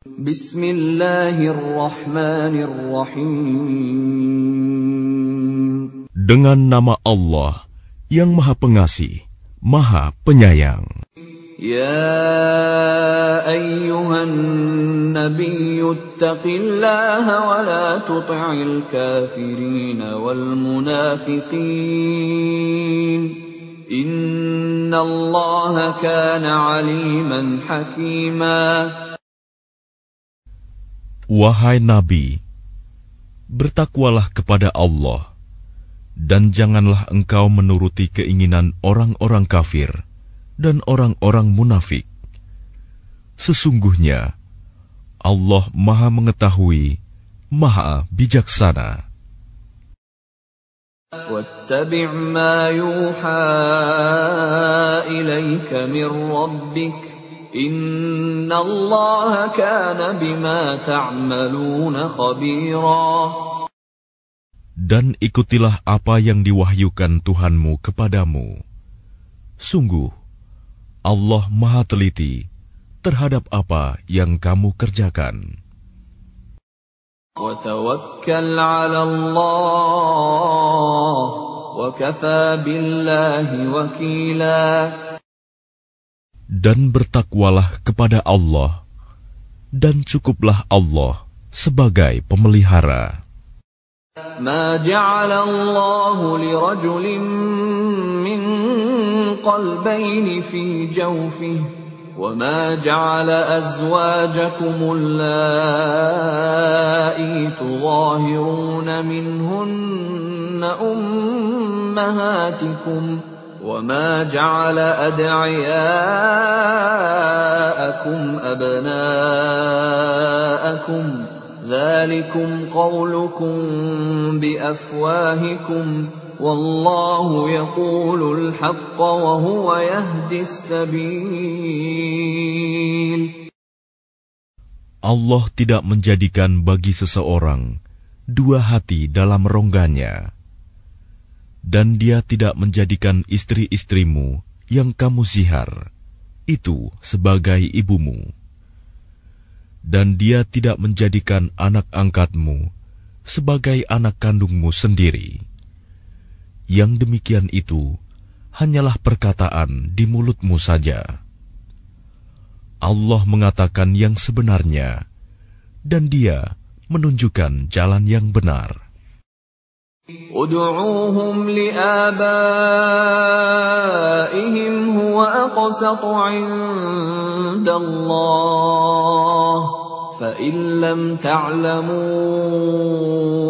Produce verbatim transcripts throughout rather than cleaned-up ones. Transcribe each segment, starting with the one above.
Bismillahirrahmanirrahim. Dengan nama Allah yang Maha Pengasih, Maha Penyayang. Ya ayyuhan nabiyyu ittaqillaha wa la tuti'il kafirin wal munafiqin. Innallaha kana 'aliman hakima. Wahai Nabi, bertakwalah kepada Allah, dan janganlah engkau menuruti keinginan orang-orang kafir dan orang-orang munafik. Sesungguhnya, Allah Maha Mengetahui, Maha Bijaksana. وَاتَّبِعْ مَا يُوحَى إِلَيْكَ مِنْ رَبِّكَ إِنَّ اللَّهَ كَانَ بِمَا تَعْمَلُونَ خَبِيرًا. Dan ikutilah apa yang diwahyukan Tuhanmu kepadamu. Sungguh, Allah Maha Teliti terhadap apa yang kamu kerjakan. وَتَوَكَّلْ عَلَى اللَّهِ وَكَفَى بِاللَّهِ وَكِيلًا. Dan bertakwalah kepada Allah, dan cukuplah Allah sebagai pemelihara. مَا جَعَلَ اللَّهُ لِرَجُلٍ مِّن قَلْبَيْنِ فِي جَوْفِهِ وَمَا جَعَلَ أَزْوَاجَكُمُ اللَّائِي تُظَاهِرُونَ مِنْهُنَّ أُمَّهَاتِكُمْ وَمَا جَعَلَ أَدْعِيَاءَكُمْ أَبْنَاءَكُمْ ذَلِكُمْ قَوْلُكُمْ بِأَفْوَاهِكُمْ وَاللَّهُ يَقُولُ الْحَقَّ وَهُوَ يَهْدِي السَّبِيلَ. Allah tidak menjadikan bagi seseorang dua hati dalam rongganya, dan Dia tidak menjadikan istri-istrimu yang kamu zihar itu sebagai ibumu, dan Dia tidak menjadikan anak angkatmu sebagai anak kandungmu sendiri. Yang demikian itu hanyalah perkataan di mulutmu saja. Allah mengatakan yang sebenarnya, dan Dia menunjukkan jalan yang benar. Ud'uuhum li'abaihim huwa aqsatu 'indallah. فَإِن لَّمْ تَعْلَمُوا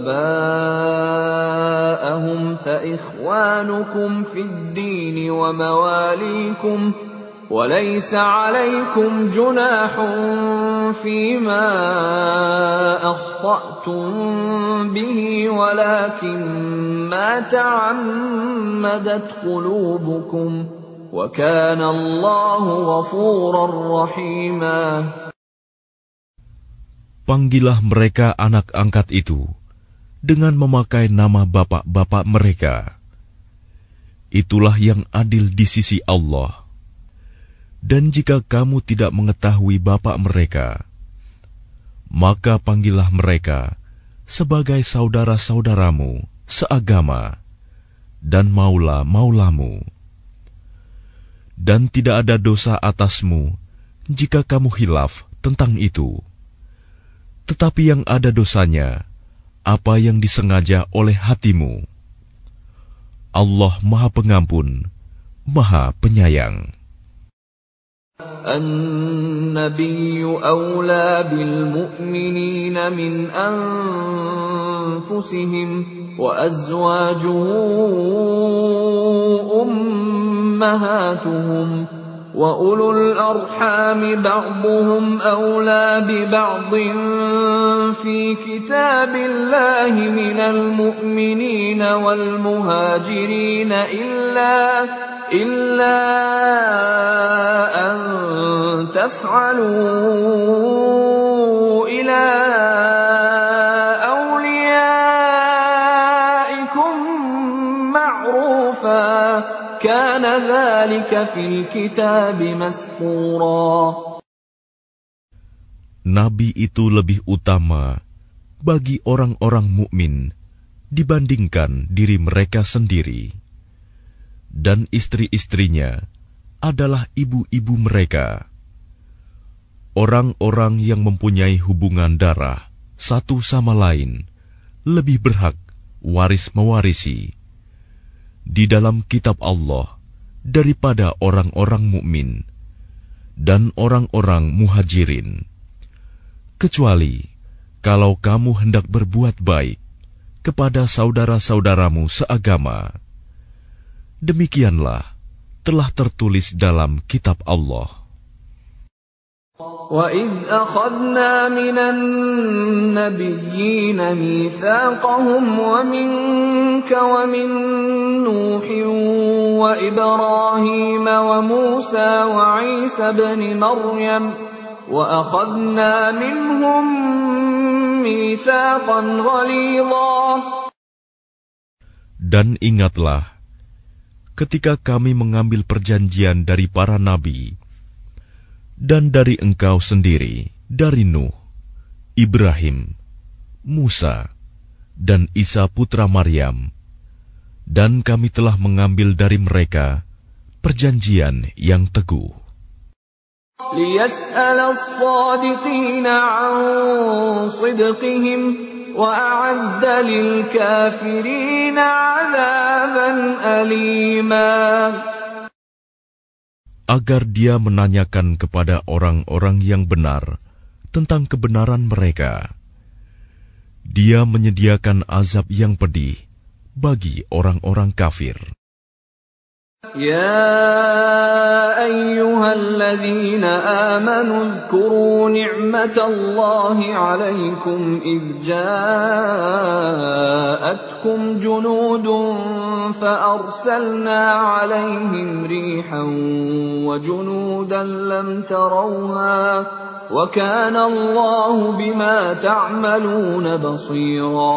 آبَاءَهُمْ فَإِخْوَانُكُمْ فِي الدِّينِ وَمَوَالِيكُمْ وَلَيْسَ عَلَيْكُمْ جُنَاحٌ فِيمَا أَخْطَأْتُم بِهِ وَلَكِن مَّا تَعَمَّدَتْ قُلُوبُكُمْ وَكَانَ اللَّهُ غَفُورًا رَّحِيمًا. Panggillah mereka anak angkat itu dengan memakai nama bapak-bapak mereka. Itulah yang adil di sisi Allah. Dan jika kamu tidak mengetahui bapak mereka, maka panggillah mereka sebagai saudara-saudaramu seagama dan maula-maulamu. Dan tidak ada dosa atasmu jika kamu khilaf tentang itu. Tetapi yang ada dosanya, apa yang disengaja oleh hatimu. Allah Maha Pengampun, Maha Penyayang. An-nabiyyu awla bil mu'minina min anfusihim wa azwajuhu ummahatuhum wa ulul arhami ba'duhum awla bi ba'din fi kitabillahi minal mu'minina wal muhajirina illa illa an taf'alu ila awliyaikum ma'rufa kana dzalika fil kitabi masqura. nabi itu lebih utama bagi orang-orang mukmin dibandingkan diri mereka sendiri, dan istri-istrinya adalah ibu-ibu mereka. Orang-orang yang mempunyai hubungan darah satu sama lain lebih berhak waris mewarisi di dalam kitab Allah daripada orang-orang mukmin dan orang-orang muhajirin, kecuali kalau kamu hendak berbuat baik kepada saudara-saudaramu seagama. Demikianlah telah tertulis dalam kitab Allah. وَإِذْ أَخَذْنَا مِنَ النَّبِيِّينَ مِيثَاقَهُمْ وَمِنكَ وَمِن نُّوحٍ وَإِبْرَاهِيمَ وَمُوسَى وَعِيسَى ابْنِ مَرْيَمَ وَأَخَذْنَا مِنْهُم مِّيثَاقًا غَلِيظًا. Dan ingatlah ketika kami mengambil perjanjian dari para nabi dan dari engkau sendiri, dari Nuh, Ibrahim, Musa, dan Isa putra Maryam, dan kami telah mengambil dari mereka perjanjian yang teguh. لِيَسْأَلَ الصَّادِقِينَ عَنْ صِدْقِهِمْ وَأَعَدَّ لِلْكَافِرِينَ عَذَابًا أَلِيمًا. Agar dia menanyakan kepada orang-orang yang benar tentang kebenaran mereka. Dia menyediakan azab yang pedih bagi orang-orang kafir. يا أيها الذين آمنوا اذكروا نعمة الله عليكم إذ جاءتكم جنود فأرسلنا عليهم ريحا وجنودا لم تروها وكان الله بما تعملون بصيرا.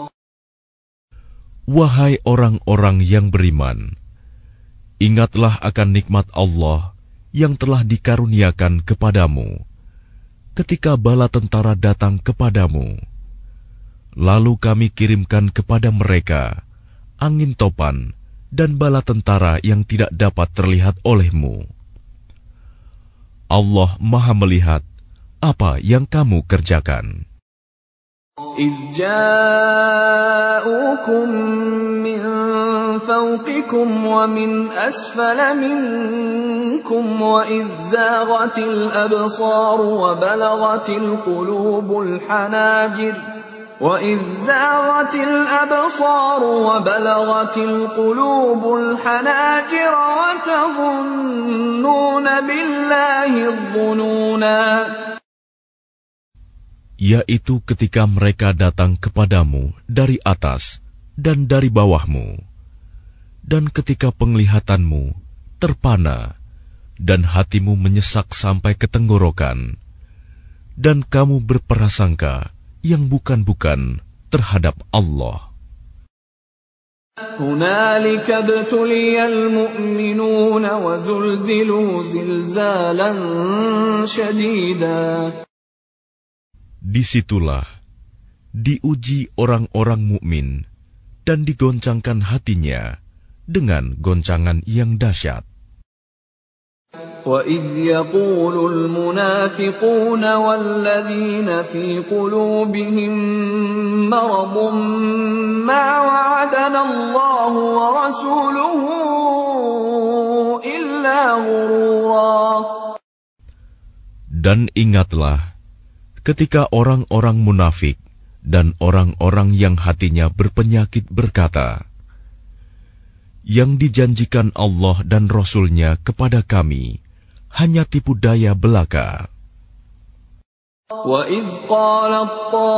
Wahai orang-orang yang beriman, ingatlah akan nikmat Allah yang telah dikaruniakan kepadamu ketika bala tentara datang kepadamu. Lalu kami kirimkan kepada mereka angin topan dan bala tentara yang tidak dapat terlihat olehmu. Allah Maha melihat apa yang kamu kerjakan. إذ جاءوكم من فوقكم ومن أسفل منكم وإذ زاغت الأبصار وبلغت القلوب الحناجر وإذ زاغت الأبصار وبلغت القلوب الحناجر وتظنون بالله الظنونا. Yaitu ketika mereka datang kepadamu dari atas dan dari bawahmu, dan ketika penglihatanmu terpana dan hatimu menyesak sampai ke tenggorokan, dan kamu berprasangka yang bukan-bukan terhadap Allah. هنالك ابتلي المؤمنون وزلزلوا زلزالا شديدا. Disitulah diuji orang-orang mukmin dan digoncangkan hatinya dengan goncangan yang dahsyat. وَإِذْ يَقُولُ الْمُنَافِقُونَ وَالَّذِينَ فِي قُلُوبِهِم مَّرَضٌ مَّا وَعَدَنَا اللَّهُ وَرَسُولُهُ إِلَّا غُرُورًا. Dan ingatlah ketika orang-orang munafik dan orang-orang yang hatinya berpenyakit berkata, yang dijanjikan Allah dan Rasul-Nya kepada kami hanya tipu daya belaka. وَإِذْ قَالَتْ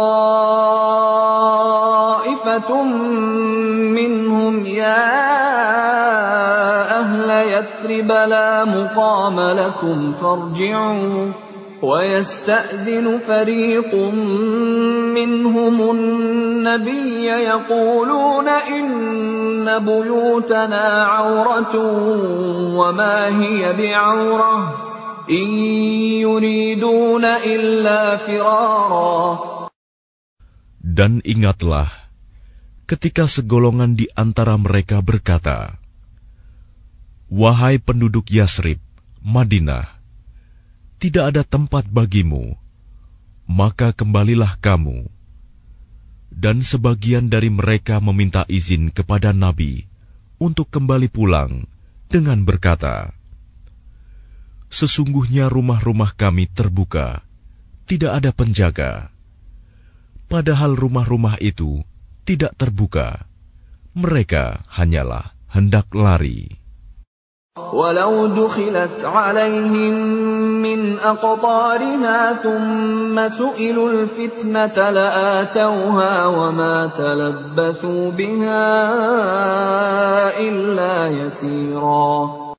طَائِفَةٌ مِّنْهُمْ يَا أَهْلَ يَثْرِبَ لَا مُقَامَ لَكُمْ فَارْجِعُوا وَيَسْتَأْذِنُ فَرِيقٌ مِّنْهُمُ النَّبِيَّ يَقُولُونَ إِنَّ بُيُوتَنَا عَوْرَةٌ وَمَا هِيَ بِعَوْرَةٍ إن يريدون إلا فرارا. Dan ingatlah ketika segolongan di antara mereka berkata, "Wahai penduduk Yasrib, Madinah, tidak ada tempat bagimu, maka kembalilah kamu." Dan sebagian dari mereka meminta izin kepada Nabi untuk kembali pulang dengan berkata, "Sesungguhnya rumah-rumah kami terbuka, tidak ada penjaga." Padahal rumah-rumah itu tidak terbuka, mereka hanyalah hendak lari. ولو دخلت عليهم من أقطارها ثم سئلوا الفتنة لآتوها وما تلبثوا بها إلا يسيرا.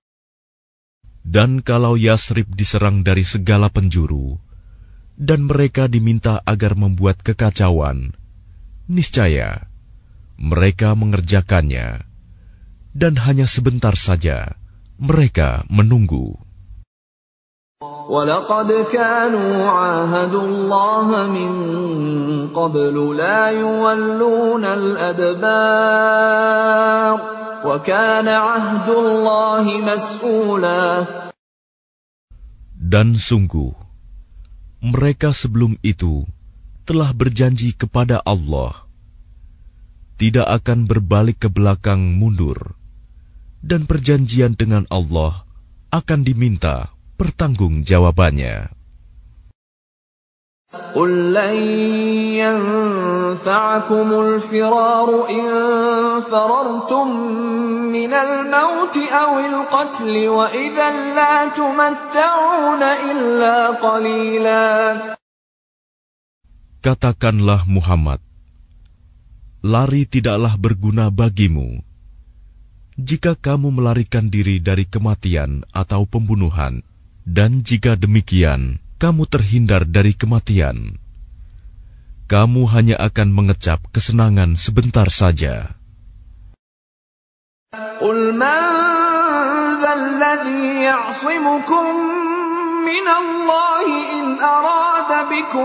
Dan kalau Yasrib diserang dari segala penjuru, dan mereka diminta agar membuat kekacauan, niscaya mereka mengerjakannya, dan hanya sebentar saja mereka menunggu. وَلَقَدْ كَانُوا عَاهَدُوا اللَّهَ مِنْ قَبْلُ لَا يُوَلُّونَ الْأَدْبَارَ وَكَانَ عَهْدُ اللَّهِ مَسْئُولًا. Dan sungguh, mereka sebelum itu telah berjanji kepada Allah, tidak akan berbalik ke belakang mundur, dan perjanjian dengan Allah akan diminta pertanggungjawabannya. قُلْ لَنْ يَنْفَعَكُمُ الْفِرَارُ إِنْ فَرَرْتُمْ مِنَ الْمَوْتِ أَوِ الْقَتْلِ وَإِذًا لَا تُمَتَّعُونَ إِلَّا قَلِيلًا. Katakanlah Muhammad, lari tidaklah berguna bagimu jika kamu melarikan diri dari kematian atau pembunuhan, dan jika demikian kamu terhindar dari kematian, kamu hanya akan mengecap kesenangan sebentar saja. قُلْ مَنْ ذَا الَّذِي يَعْصِمُكُمْ مِنَ اللَّهِ إِنْ أَرَادَ بِكُمْ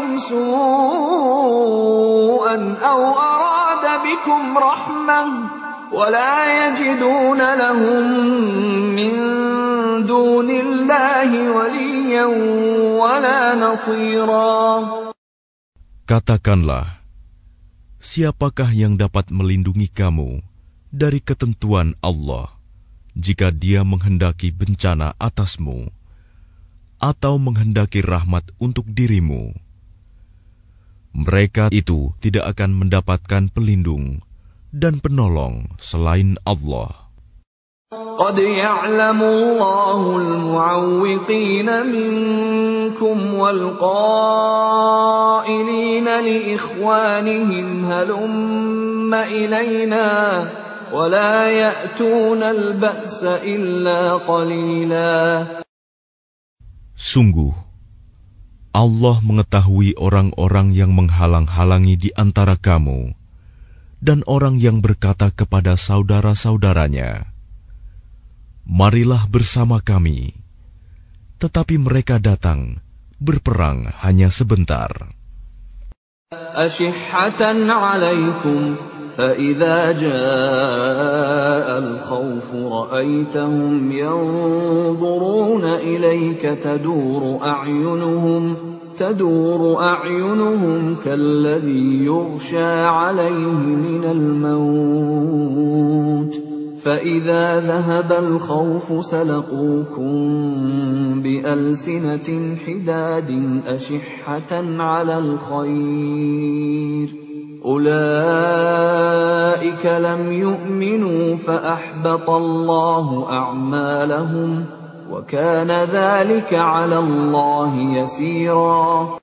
سُوءًا أَوْ أَرَادَ بِكُمْ رَحْمَةً وَلَا يَجِدُونَ لَهُم مِّن دُونِ اللَّهِ وَلِيًّا وَلَا نَصِيرًا. Katakanlah, siapakah yang dapat melindungi kamu dari ketentuan Allah jika Dia menghendaki bencana atasmu atau menghendaki rahmat untuk dirimu? Mereka itu tidak akan mendapatkan pelindung dan penolong selain Allah. قَدْ يَعْلَمُ اللَّهُ الْمُعَوِّقِينَ مِنكُمْ وَالْقَائِلِينَ لِإِخْوَانِهِمْ هَلُمَّ إِلَيْنَا وَلَا يَأْتُونَ الْبَأْسَ إِلَّا قَلِيلًا. Sungguh, Allah mengetahui orang-orang yang menghalang-halangi di antara kamu dan orang yang berkata kepada saudara-saudaranya, "Marilah bersama kami," tetapi mereka datang berperang hanya sebentar. أَشِحَّةً عَلَيْكُمْ فَإِذَا جَاءَ الْخَوْفُ رَأَيْتَهُمْ يَنْظُرُونَ إِلَيْكَ تَدُورُ أَعْيُنُهُمْ تدور أعينهم كالذي يغشى عليه من الموت فإذا ذهب الخوف سلقوكم بألسنة حداد أشحة على الخير أولئك لم يؤمنوا فأحبط الله أعمالهم وَكَانَ ذَلِكَ عَلَى اللَّهِ يَسِيرًا.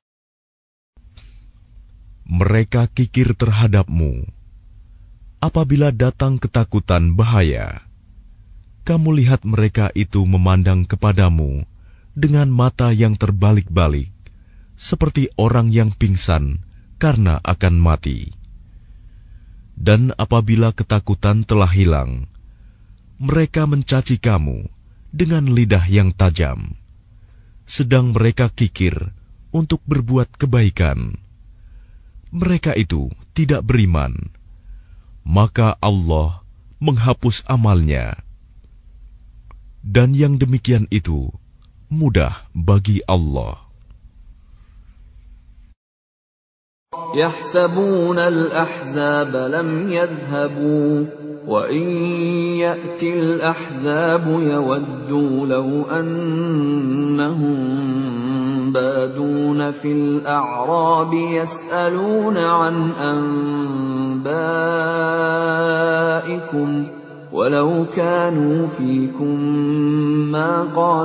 Mereka kikir terhadapmu. Apabila datang ketakutan bahaya, kamu lihat mereka itu memandang kepadamu dengan mata yang terbalik-balik, seperti orang yang pingsan karena akan mati. Dan apabila ketakutan telah hilang, mereka mencaci kamu dengan lidah yang tajam. sedang mereka kikir untuk berbuat kebaikan. Mereka itu tidak beriman, maka Allah menghapus amalnya. Dan yang demikian itu mudah bagi Allah. يحسبون الأحزاب لم يذهبوا وإن يأتي الأحزاب يودوا لو أنهم بادون في الأعراب يسألون عن أنبائكم ولو كانوا فيكم ما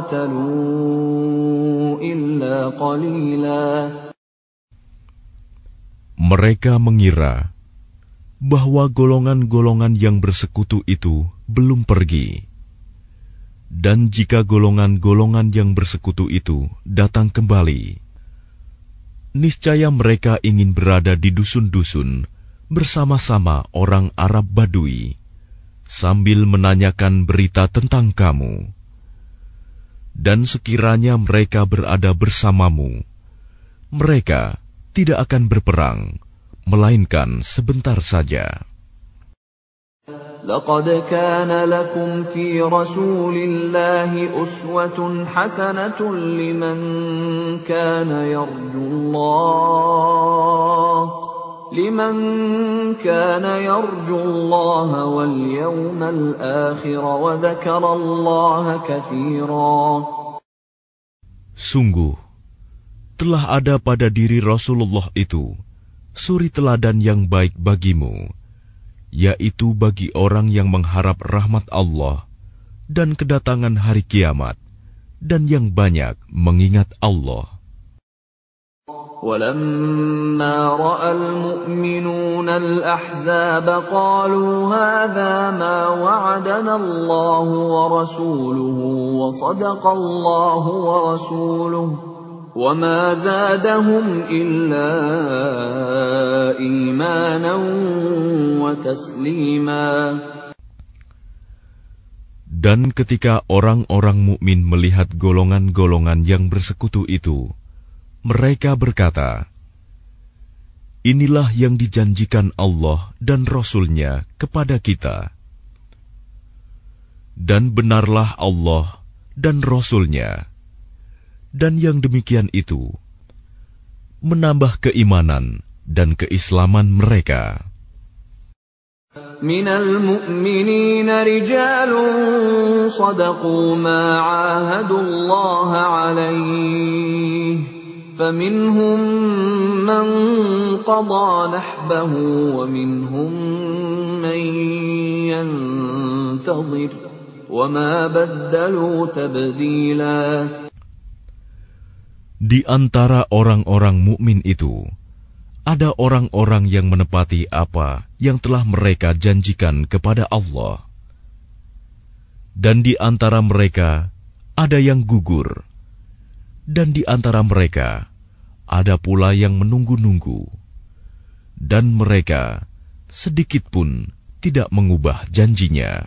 قاتلوا إلا قليلا. Mereka mengira bahwa golongan-golongan yang bersekutu itu belum pergi. Dan jika golongan-golongan yang bersekutu itu datang kembali, niscaya mereka ingin berada di dusun-dusun bersama-sama orang Arab Badui, sambil menanyakan berita tentang kamu. Dan sekiranya mereka berada bersamamu, mereka tidak akan berperang, melainkan sebentar saja. لقد كان لكم في رسول الله أسوة حسنة لمن كان يرجو الله لمن كان يرجو الله واليوم الآخر وذكر الله كثيرا. Sungguh, telah ada pada diri Rasulullah itu suri teladan yang baik bagimu, yaitu bagi orang yang mengharap rahmat Allah dan kedatangan hari kiamat, dan yang banyak mengingat Allah. وَلَمَّا رَأَى الْمُؤْمِنُونَ الْأَحْزَابَ قَالُوا هَذَا مَا وَعَدَنَا اللَّهُ وَرَسُولُهُ وَصَدَقَ اللَّهُ وَرَسُولُهُ وَمَا زَادَهُمْ إِلَّا إِيمَانًا وَتَسْلِيمًا. Dan ketika orang-orang mukmin melihat golongan-golongan yang bersekutu itu, mereka berkata, "Inilah yang dijanjikan Allah dan Rasul-Nya kepada kita." Dan benarlah Allah dan Rasul-Nya. Dan yang demikian itu menambah keimanan dan keislaman mereka. Minal mu'minina rijalun sadaqu ma 'ahadullaha 'alaihi faminhum man qada nahbahu wa minhum man yantazir wa ma baddalu tabdila. Di antara orang-orang mukmin itu, ada orang-orang yang menepati apa yang telah mereka janjikan kepada Allah. Dan di antara mereka, ada yang gugur. Dan di antara mereka, ada pula yang menunggu-nunggu. Dan mereka, sedikit pun tidak mengubah janjinya.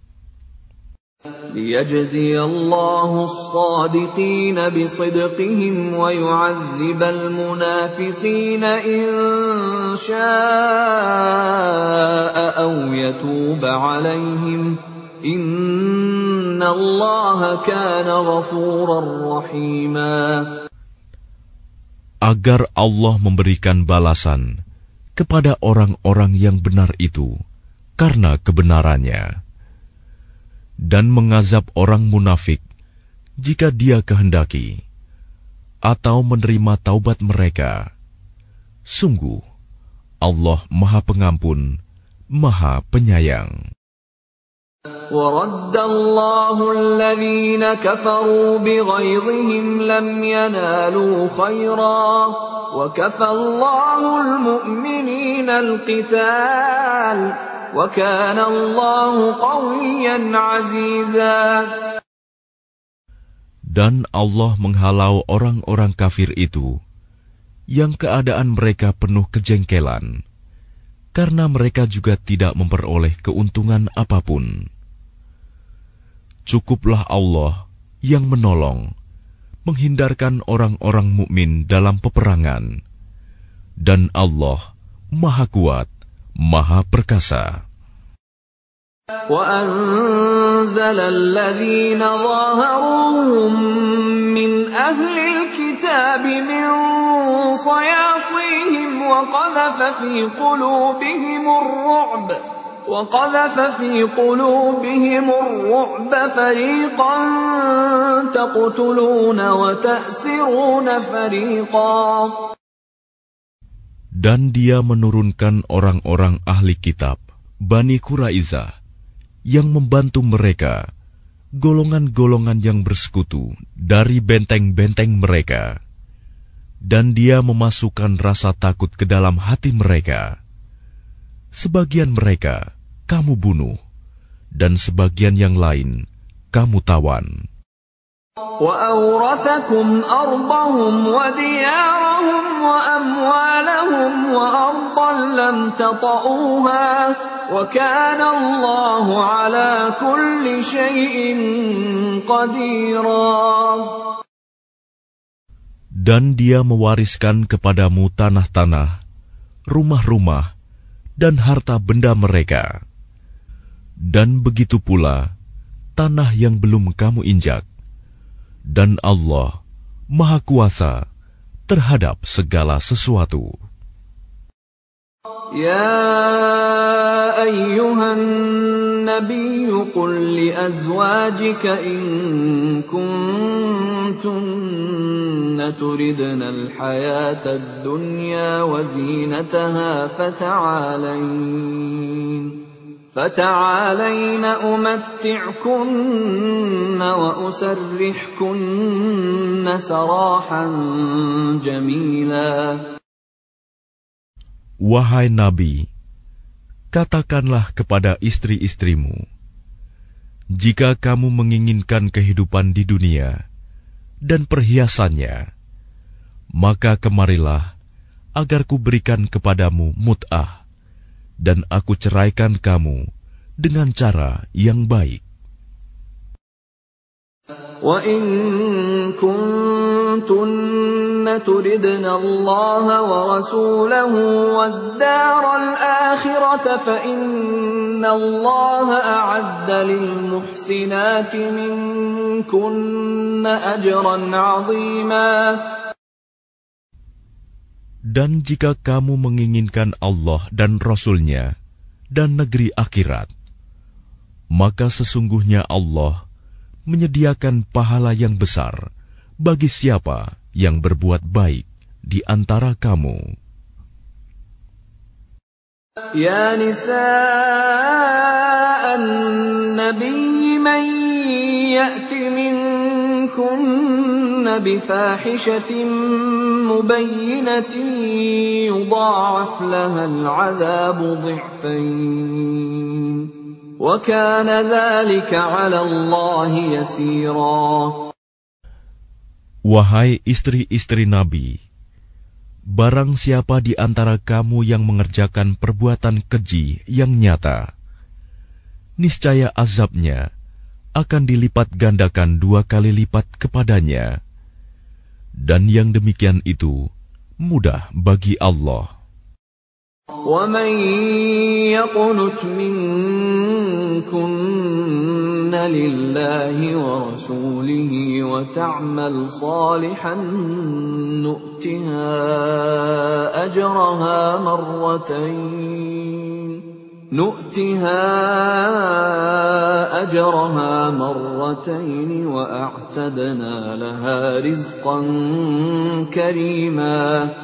لِيَجْزِيَ اللَّهُ الصَّادِقِينَ بِصِدْقِهِمْ وَيُعَذِّبَ الْمُنَافِقِينَ إِن شَاءَ أَوْ يَتُوبَ عَلَيْهِمْ إِنَّ اللَّهَ كَانَ غَفُورًا رَّحِيمًا. Agar Allah memberikan balasan kepada orang-orang yang benar itu karena kebenarannya, dan mengazab orang munafik jika Dia kehendaki, atau menerima taubat mereka. Sungguh, Allah Maha Pengampun, Maha Penyayang. وَرَدَّ اللَّهُ الَّذِينَ كَفَرُوا بِغَيظِهِمْ لَمْ يَنَالُوا خَيْرًا وَكَفَى اللَّهُ الْمُؤْمِنِينَ الْقِتَالَ وَكَانَ اللَّهُ قَوِيًّا عَزِيزًا. Dan Allah menghalau orang-orang kafir itu yang keadaan mereka penuh kejengkelan, karena mereka juga tidak memperoleh keuntungan apapun. Cukuplah Allah yang menolong, menghindarkan orang-orang mukmin dalam peperangan. Dan Allah Maha Kuat, Maha Perkasa. وَأَنزَلَ الَّذِينَ ظَاهَرُوهُم مِّنْ أَهْلِ الْكِتَابِ مِنْ صَيَاصِيهِمْ وَقَذَفَ فِي قُلُوبِهِمُ الرُّعْبَ وَقَذَفَ فِي قُلُوبِهِمُ الرُّعْبَ فَرِيقًا تَقْتُلُونَ وَتَأْسِرُونَ فَرِيقًا. Dan Dia menurunkan orang-orang ahli kitab, Bani Quraizah, yang membantu mereka, golongan-golongan yang bersekutu dari benteng-benteng mereka. Dan Dia memasukkan rasa takut ke dalam hati mereka. Sebagian mereka kamu bunuh, dan sebagian yang lain kamu tawan. وَأَوْرَثَكُمْ أَرْضَهُمْ وَدِيَارَهُمْ وَأَمْوَالَهُمْ وَأَرْضًا لَّمْ تَطَئُوهَا وَكَانَ اللَّهُ عَلَى كُلِّ شَيْءٍ قَدِيرًا. Dan Dia mewariskan kepadamu tanah-tanah, rumah-rumah, dan harta benda mereka. Dan begitu pula tanah yang belum kamu injak. Dan Allah Maha Kuasa terhadap segala sesuatu. يا أيها النبي قل لأزواجك إن كنتن تردن الحياة الدنيا وزينتها فتعالين فتعالين أمتعكن وأسرحكن سراحا جميلا. Wahai Nabi, katakanlah kepada istri-istrimu, jika kamu menginginkan kehidupan di dunia dan perhiasannya, maka kemarilah agar kuberikan kepadamu mut'ah, dan aku ceraikan kamu dengan cara yang baik. وَإِن كُنتُنَّ تُرِدْنَ اللَّهَ وَرَسُولَهُ وَالدَّارَ الْآخِرَةَ فَإِنَّ اللَّهَ أَعَدَّ لِلْمُحْسِنَاتِ مِنكُنَّ أَجْرًا عَظِيمًا. Dan jika kamu menginginkan Allah dan Rasul-Nya dan negeri akhirat, maka sesungguhnya Allah menyediakan pahala yang besar bagi siapa yang berbuat baik di antara kamu. Ya nisa'an nabiy man ya'ti minkunna bifahishatin mubayyinatin yudha'af laha al'adhabu dhi'fayn. وَكَانَ ذَلِكَ عَلَى اللَّهِ يَسِيرًا. Wahai istri-istri Nabi, barang siapa di antara kamu yang mengerjakan perbuatan keji yang nyata, niscaya azabnya akan dilipat gandakan dua kali lipat kepadanya. Dan yang demikian itu mudah bagi Allah. وَمَن يَقْنُتْ مِنكُنَّ لِلَّهِ وَرَسُولِهِ وَتَعْمَلْ صَالِحًا نُؤْتِهَا أَجْرَهَا مَرَّتَيْنِ نُؤْتِهَا أَجْرَهَا مَرَّتَيْنِ وَأَعْتَدْنَا لَهَا رِزْقًا كَرِيمًا.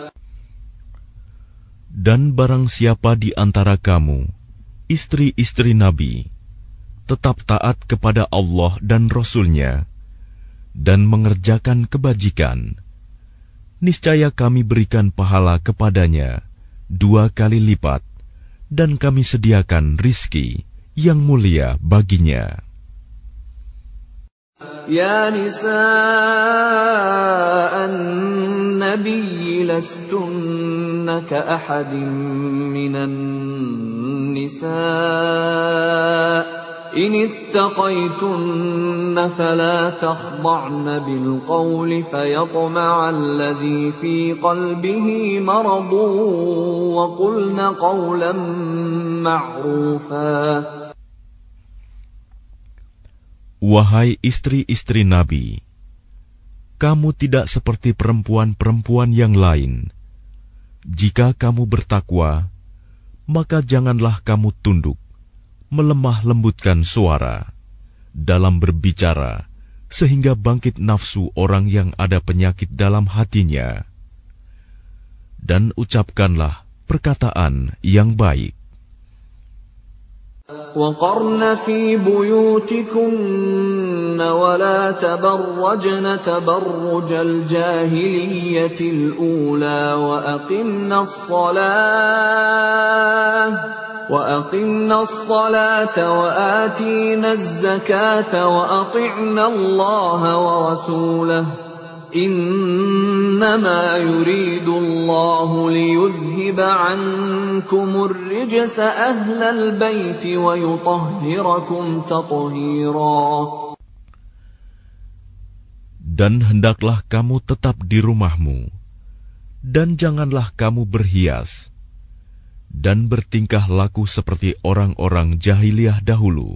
Dan barang siapa di antara kamu, istri-istri Nabi, tetap taat kepada Allah dan Rasul-Nya, dan mengerjakan kebajikan, niscaya kami berikan pahala kepadanya dua kali lipat, dan kami sediakan rizki yang mulia baginya. Ya nisa'an nabiyyi lastunna ka'ahadin minan nisa' إن اتقيتن فلا تخضعن بالقول فيطمع الذي في قلبه مرض وقلن قولا معروفا. Wahai istri-istri Nabi, kamu tidak seperti perempuan-perempuan yang lain. Jika kamu bertakwa, maka janganlah kamu tunduk, melemah lembutkan suara dalam berbicara, sehingga bangkit nafsu orang yang ada penyakit dalam hatinya. Dan ucapkanlah perkataan yang baik. وَقَرْنَ فِي بُيُوتِكُنَّ وَلَا تَبَرَّجْنَ تَبَرُّجَ الْجَاهِلِيَّةِ الْأُولَى وَأَقِمْنَ الصَّلَاةَ وَأَقِمْنَ الصَّلَاةَ وَآتِينَ الزَّكَاةَ وَأَطِعْنَ اللَّهَ وَرَسُولَهُ إِنَّمَا يُرِيدُ اللَّهُ لِيُذْهِبَ عَنكُمُ الرِّجْسَ أَهْلَ الْبَيْتِ وَيُطَهِّرَكُمْ تَطْهِيرًا. Dan hendaklah kamu tetap di rumahmu, dan janganlah kamu berhias, dan bertingkah laku seperti orang-orang jahiliyah dahulu.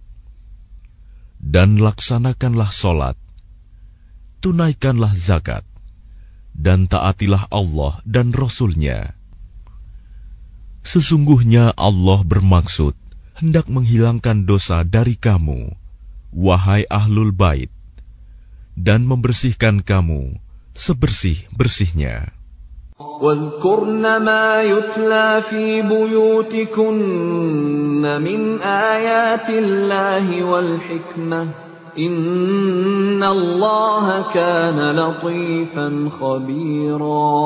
Dan laksanakanlah solat, tunaikanlah zakat, dan taatilah Allah dan Rasul-Nya. Sesungguhnya Allah bermaksud hendak menghilangkan dosa dari kamu, wahai ahlul bait, dan membersihkan kamu sebersih-bersihnya. وَاذْكُرْنَ مَا يُتْلَى فِي بُيُوتِكُنَّ مِنْ آيَاتِ اللَّهِ وَالْحِكْمَةِ إِنَّ اللَّهَ كَانَ لَطِيفًا خَبِيرًا.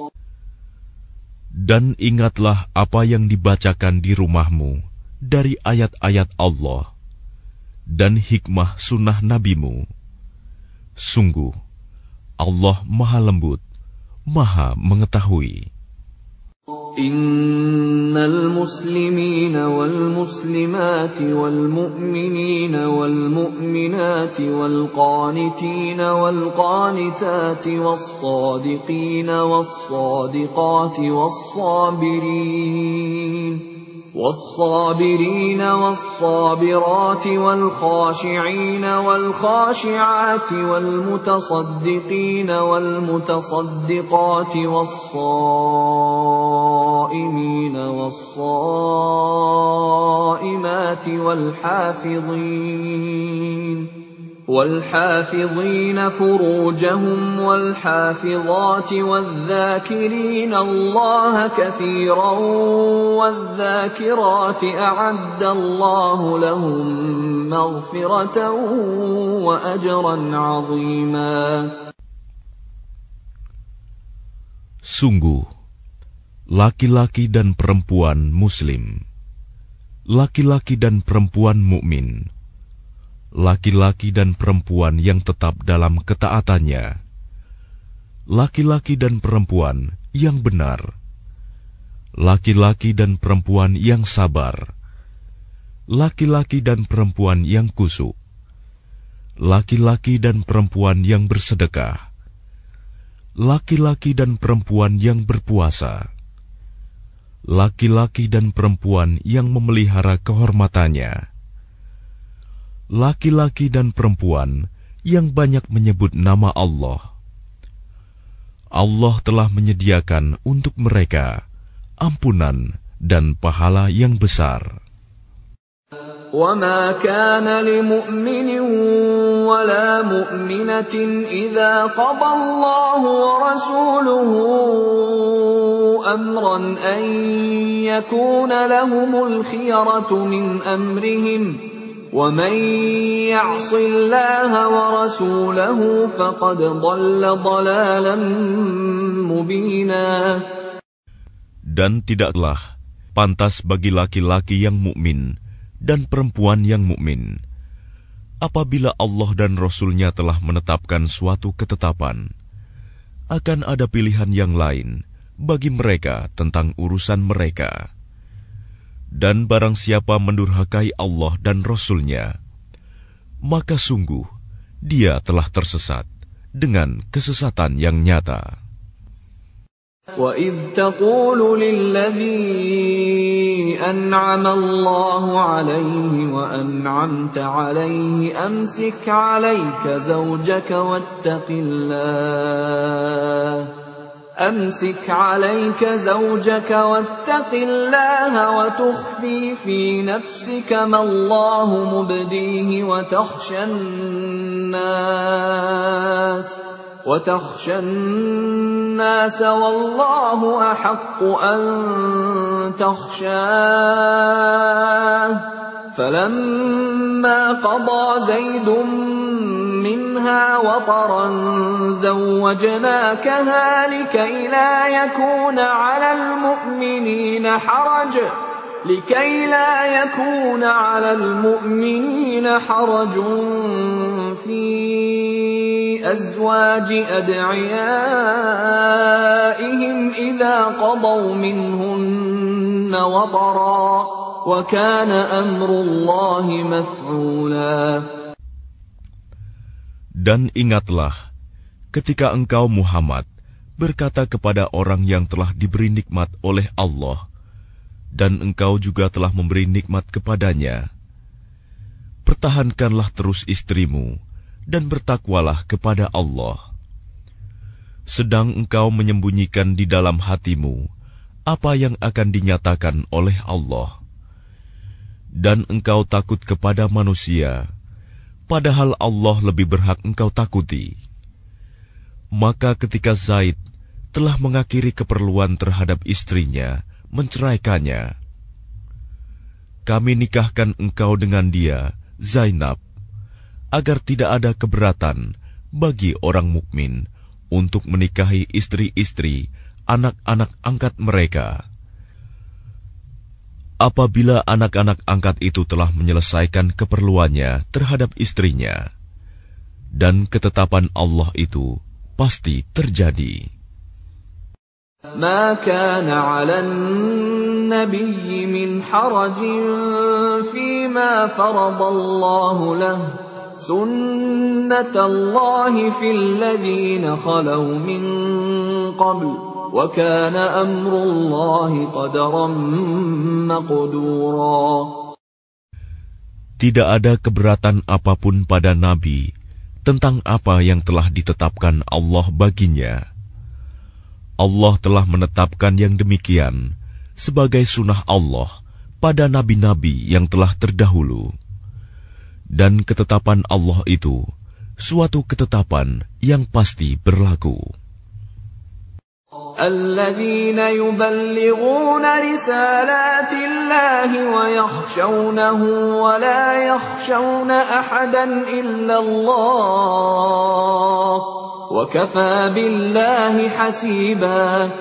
Dan ingatlah apa yang dibacakan di rumahmu dari ayat-ayat Allah dan hikmah sunnah nabimu. Sungguh, Allah Maha Lembut, Maha Mengetahui. Innal muslimina wal muslimati wal mu'minina wal mu'minati wal qanitina wal qanitati was sadiqina was sadiqati was sabirin والصابرين والصابرات والخاشعين والخاشعات والمتصدقين والمتصدقات والصائمين والصائمات والحافظين والحافظين فروجهم والحافظات والذاكرين الله كثيرا والذاكرات أعد الله لهم مغفرة وأجرا عظيما. Sungguh, laki-laki dan perempuan Muslim, laki-laki dan perempuan mukmin, laki-laki dan perempuan yang tetap dalam ketaatannya, laki-laki dan perempuan yang benar, laki-laki dan perempuan yang sabar, laki-laki dan perempuan yang khusyuk, laki-laki dan perempuan yang bersedekah, laki-laki dan perempuan yang berpuasa, laki-laki dan perempuan yang memelihara kehormatannya, laki-laki dan perempuan yang banyak menyebut nama Allah. Allah telah menyediakan untuk mereka ampunan dan pahala yang besar. وَمَا كَانَ لِمُؤْمِنٍ وَلَا مُؤْمِنَةٍ إِذَا قَضَى اللَّهُ وَرَسُولُهُ أَمْرًا أَن يَكُونَ لَهُمُ الْخِيَرَةُ مِنْ أَمْرِهِمْ وَمَنْ يَعْصِ اللَّهَ وَرَسُولَهُ فَقَدْ ضَلَّ ضَلَالًا مُبِينًا. Dan tidaklah pantas bagi laki-laki yang mukmin dan perempuan yang mukmin apabila Allah dan Rasul-Nya telah menetapkan suatu ketetapan, akan ada pilihan yang lain bagi mereka tentang urusan mereka, Dan barang siapa mendurhakai Allah dan Rasul-Nya, maka sungguh dia telah tersesat dengan kesesatan yang nyata. وَإِذْ تَقُولُ لِلَّذِي أَنْعَمَ اللَّهُ عَلَيْهِ وَأَنْعَمْتَ عَلَيْهِ أَمْسِكْ عَلَيْكَ زَوْجَكَ وَاتَّقِ اللَّهَ أمسك عليك زوجك واتق الله وتخفي في نفسك ما الله مبديه وتخشى الناس وتخشى الناس والله أحق أن تخشاه فلما قضى زيد منها وطرا زوجناكها لكي لا يكون على المؤمنين حرج لكي لا يكون على المؤمنين حرج في أزواج أدعيائهم إذا قضوا منهن وطرا وكان أمر الله مفعولا. Dan ingatlah ketika engkau Muhammad berkata kepada orang yang telah diberi nikmat oleh Allah, dan engkau juga telah memberi nikmat kepadanya, pertahankanlah terus istrimu dan bertakwalah kepada Allah. Sedang engkau menyembunyikan di dalam hatimu apa yang akan dinyatakan oleh Allah, dan engkau takut kepada manusia, padahal Allah lebih berhak engkau takuti. Maka ketika Zaid telah mengakhiri keperluan terhadap istrinya, menceraikannya, kami nikahkan engkau dengan dia, Zainab, agar tidak ada keberatan bagi orang mukmin untuk menikahi istri-istri anak-anak angkat mereka. Apabila anak-anak angkat itu telah menyelesaikan keperluannya terhadap istrinya, dan ketetapan Allah itu pasti terjadi. ما كان على النبي من حرج فيما فرض الله له سنة الله في الذين خلوا من قبل وَكَانَ أَمْرُ اللَّهِ قَدَرًا مَّقْدُورًا. Tidak ada keberatan apapun pada Nabi tentang apa yang telah ditetapkan Allah baginya. Allah telah menetapkan yang demikian sebagai sunnah Allah pada nabi-nabi yang telah terdahulu. Dan ketetapan Allah itu suatu ketetapan yang pasti berlaku. الذين يبلغون رسالات الله ويخشونه ولا يخشون أحدا إلا الله وكفى بالله حسيبا.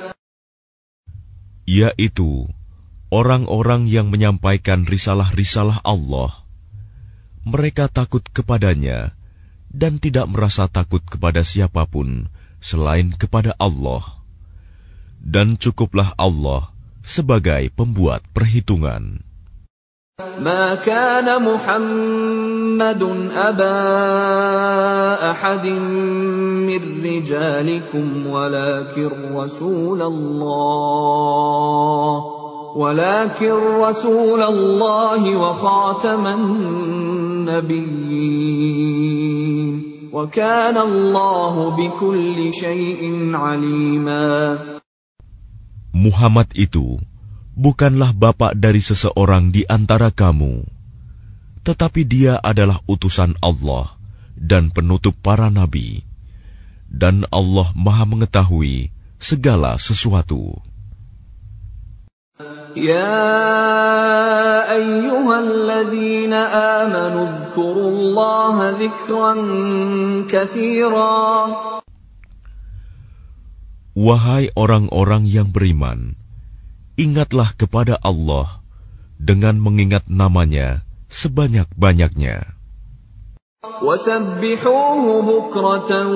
Yaitu orang-orang yang menyampaikan risalah-risalah Allah. Mereka takut kepadanya dan tidak merasa takut kepada siapapun selain kepada Allah. Dan cukuplah Allah sebagai pembuat perhitungan. ما كان محمد أبا أحد من رجالكم ولكن رسول الله ولكن رسول الله وخاتم النبيين وكان الله بكل شيء عليما. Muhammad itu bukanlah bapak dari seseorang di antara kamu, tetapi dia adalah utusan Allah dan penutup para nabi, dan Allah Maha mengetahui segala sesuatu. Ya ayyuhalladzina amanu dzkurullaha dzikran katsira. Wahai orang-orang yang beriman, ingatlah kepada Allah dengan mengingat namanya sebanyak-banyaknya. Wasabbihuhu bukratan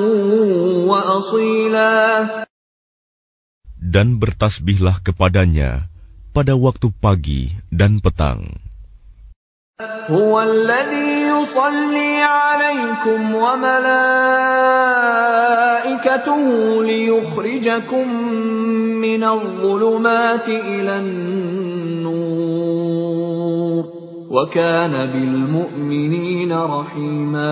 wa asila. Dan bertasbihlah kepadanya pada waktu pagi dan petang. هو الذي يصلي عليكم وملائكته ليخرجكم من الظلمات إلى النور وكان بالمؤمنين رحيما.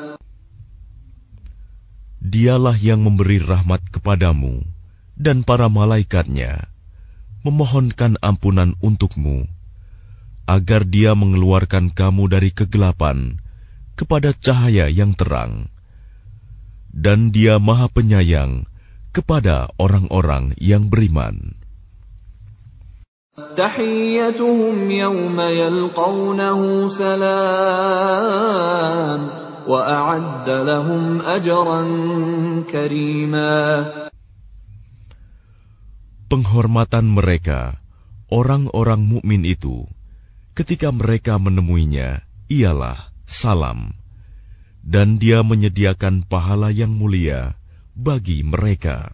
Dialah yang memberi rahmat kepadamu dan para malaikatnya, memohonkan ampunan untukmu, agar Dia mengeluarkan kamu dari kegelapan kepada cahaya yang terang, dan Dia Maha Penyayang kepada orang-orang yang beriman. Tahiyyatuhum yawma yalqawnahu salam wa a'adda lahum ajran karima. Penghormatan mereka, orang-orang mukmin itu, ketika mereka menemuinya, ialah salam, dan Dia menyediakan pahala yang mulia bagi mereka.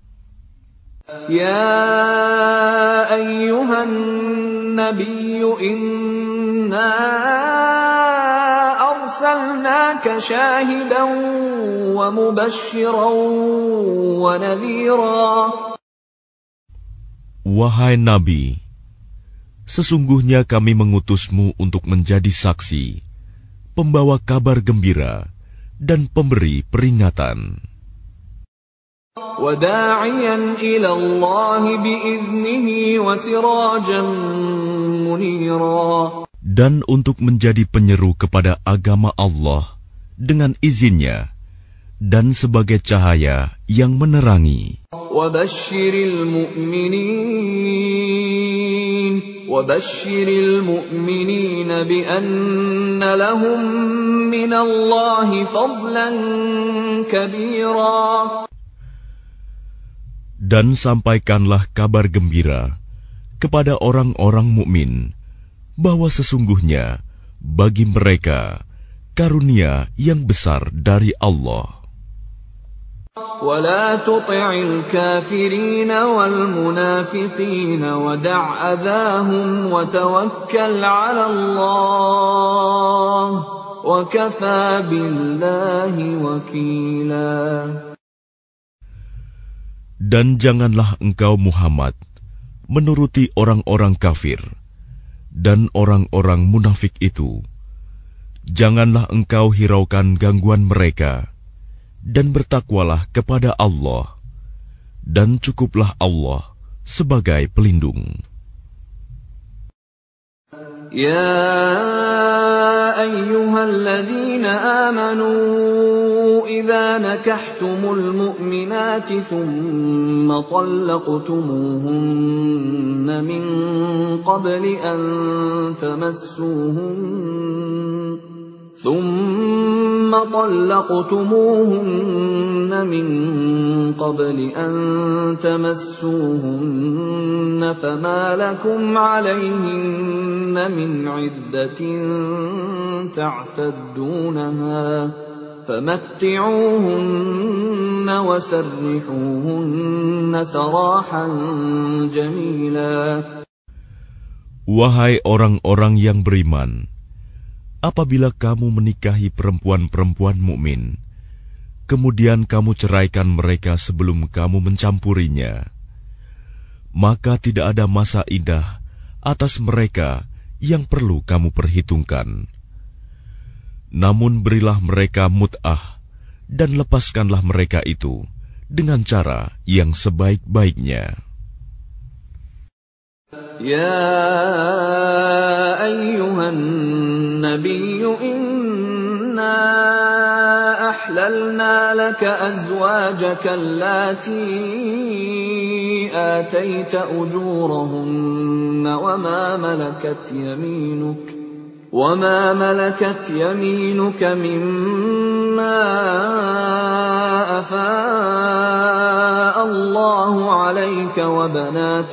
Ya ayyuhan nabiyyu inna arsalnaka syahidan wa mubasysyiran wa nadhira. Wahai Nabi, sesungguhnya kami mengutusmu untuk menjadi saksi, pembawa kabar gembira, dan pemberi peringatan. وَدَاعِيًا إِلَى اللَّهِ بِإِذْنِهِ وَسِرَاجًا مُنِيرًا. Dan untuk menjadi penyeru kepada agama Allah dengan izinnya, dan sebagai cahaya yang menerangi. وَبَشِّرِ الْمُؤْمِنِينَ وَبَشِّرِ الْمُؤْمِنِينَ بِأَنَّ لَهُم مِّنَ اللَّهِ فَضْلًا كَبِيرًا. Dan sampaikanlah kabar gembira kepada orang-orang mukmin bahwa sesungguhnya bagi mereka karunia yang besar dari Allah. وَلَا تُطِعِ الْكَافِرِينَ وَالْمُنَافِقِينَ وَدَعْ أَذَاهُمْ وَتَوَكَّلْ عَلَى اللَّهِ وَكَفَى بِاللَّهِ وَكِيلًا. Dan janganlah engkau Muhammad menuruti orang-orang kafir dan orang-orang munafik itu. Janganlah engkau hiraukan gangguan mereka, dan bertakwalah kepada Allah, dan cukuplah Allah sebagai pelindung. يا أيها الذين آمنوا إذا نكحتم المؤمنات ثم طلقتموهن من قبل أن تمسوهن ثم طلقتموهن من قبل أن تمسوهن فما لكم عليهن من عدة تعتدونها فمتعوهن وسرحوهن سراحا جميلا. Wahai orang-orang yang beriman, apabila kamu menikahi perempuan-perempuan mukmin, kemudian kamu ceraikan mereka sebelum kamu mencampurinya, maka tidak ada masa iddah atas mereka yang perlu kamu perhitungkan. Namun berilah mereka mut'ah dan lepaskanlah mereka itu dengan cara yang sebaik-baiknya. يا أيها النبي إنا أحللنا لك أزواجك اللاتي آتيت أجورهن وما ملكت يمينك وما ملكت يمينك مما أفاء الله عليك وبنات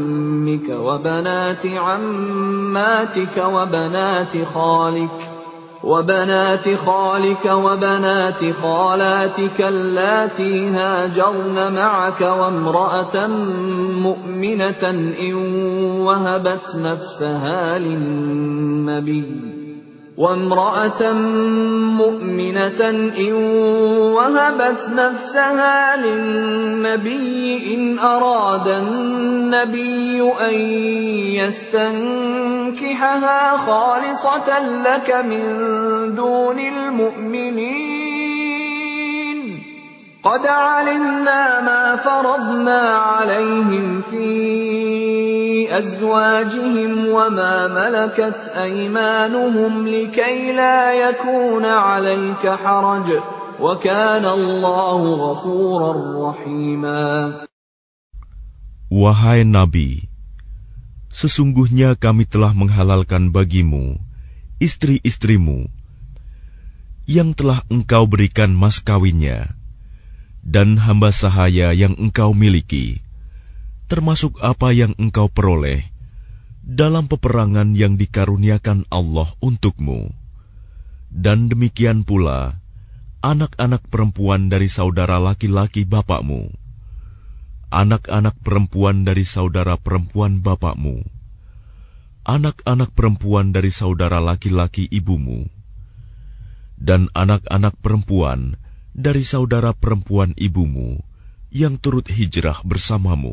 عمك وبنات عماتك وبنات خالك وبنات خالك وبنات خالاتك اللاتي هاجرن معك وامرأة مؤمنة إن وهبت نفسها للنبي وامرأة مؤمنة إن وهبت نفسها للنبي إن أراد النبي أن يستنكحها خالصة لك من دون المؤمنين قد علمنا ما فرضنا عليهم في أزواجهم وما ملكت أيمانهم لكي لا يكون عليك حرج وكان الله غفورا رحيما. Wahai Nabi, sesungguhnya kami telah menghalalkan bagimu istri-istrimu yang telah engkau berikan mas kawinnya dan hamba sahaya yang engkau miliki, termasuk apa yang engkau peroleh dalam peperangan yang dikaruniakan Allah untukmu, dan demikian pula anak-anak perempuan dari saudara laki-laki bapakmu, anak-anak perempuan dari saudara perempuan bapakmu, anak-anak perempuan dari saudara laki-laki ibumu, dan anak-anak perempuan dari saudara perempuan ibumu yang turut hijrah bersamamu,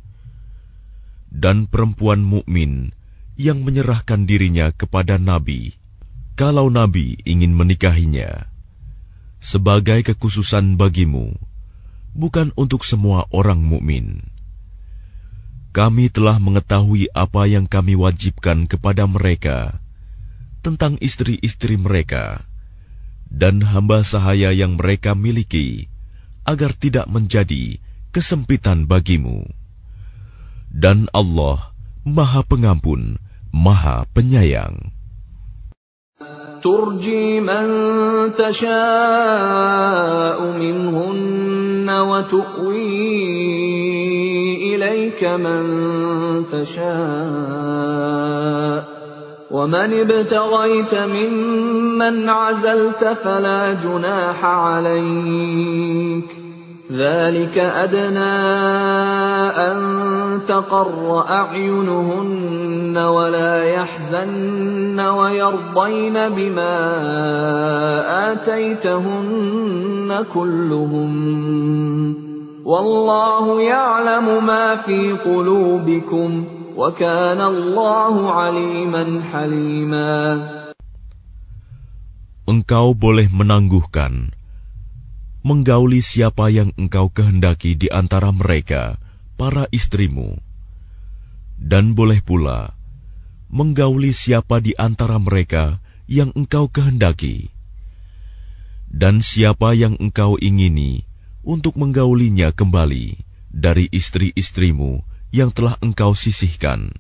dan perempuan mukmin yang menyerahkan dirinya kepada Nabi, kalau Nabi ingin menikahinya, sebagai kekhususan bagimu, bukan untuk semua orang mukmin. Kami telah mengetahui apa yang kami wajibkan kepada mereka tentang istri-istri mereka dan hamba sahaya yang mereka miliki, agar tidak menjadi kesempitan bagimu. Dan Allah Maha Pengampun, Maha Penyayang. ترجي من تشاء منهن وتؤوي إليك من تشاء ومن ابتغيت ممن عزلت فلا جناح عليك ذلك أدنى أن تقر أعينهن ولا يحزن ويرضين بما آتيتهن كلهم والله يعلم ما في قلوبكم وكان الله عليما حليما. Engkau boleh menangguhkan menggauli siapa yang engkau kehendaki di antara mereka, para istrimu, dan boleh pula menggauli siapa di antara mereka yang engkau kehendaki, dan siapa yang engkau ingini untuk menggaulinya kembali dari istri-istrimu yang telah engkau sisihkan.